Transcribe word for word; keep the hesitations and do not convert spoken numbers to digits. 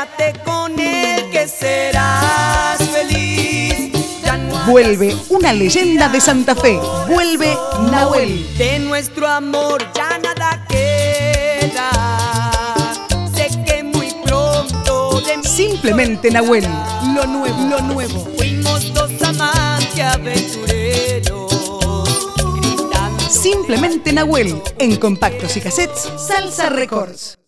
quédate con él que serás feliz. Ya no Vuelve una leyenda de Santa Fe. Vuelve Nahuel. de nuestro amor ya nada queda. Sé que muy pronto de mí Simplemente Nahuel. Lo nuevo, lo nuevo. fuimos dos amantes aventureros. Gritando Simplemente Nahuel. En compactos y cassettes, Salsa Records.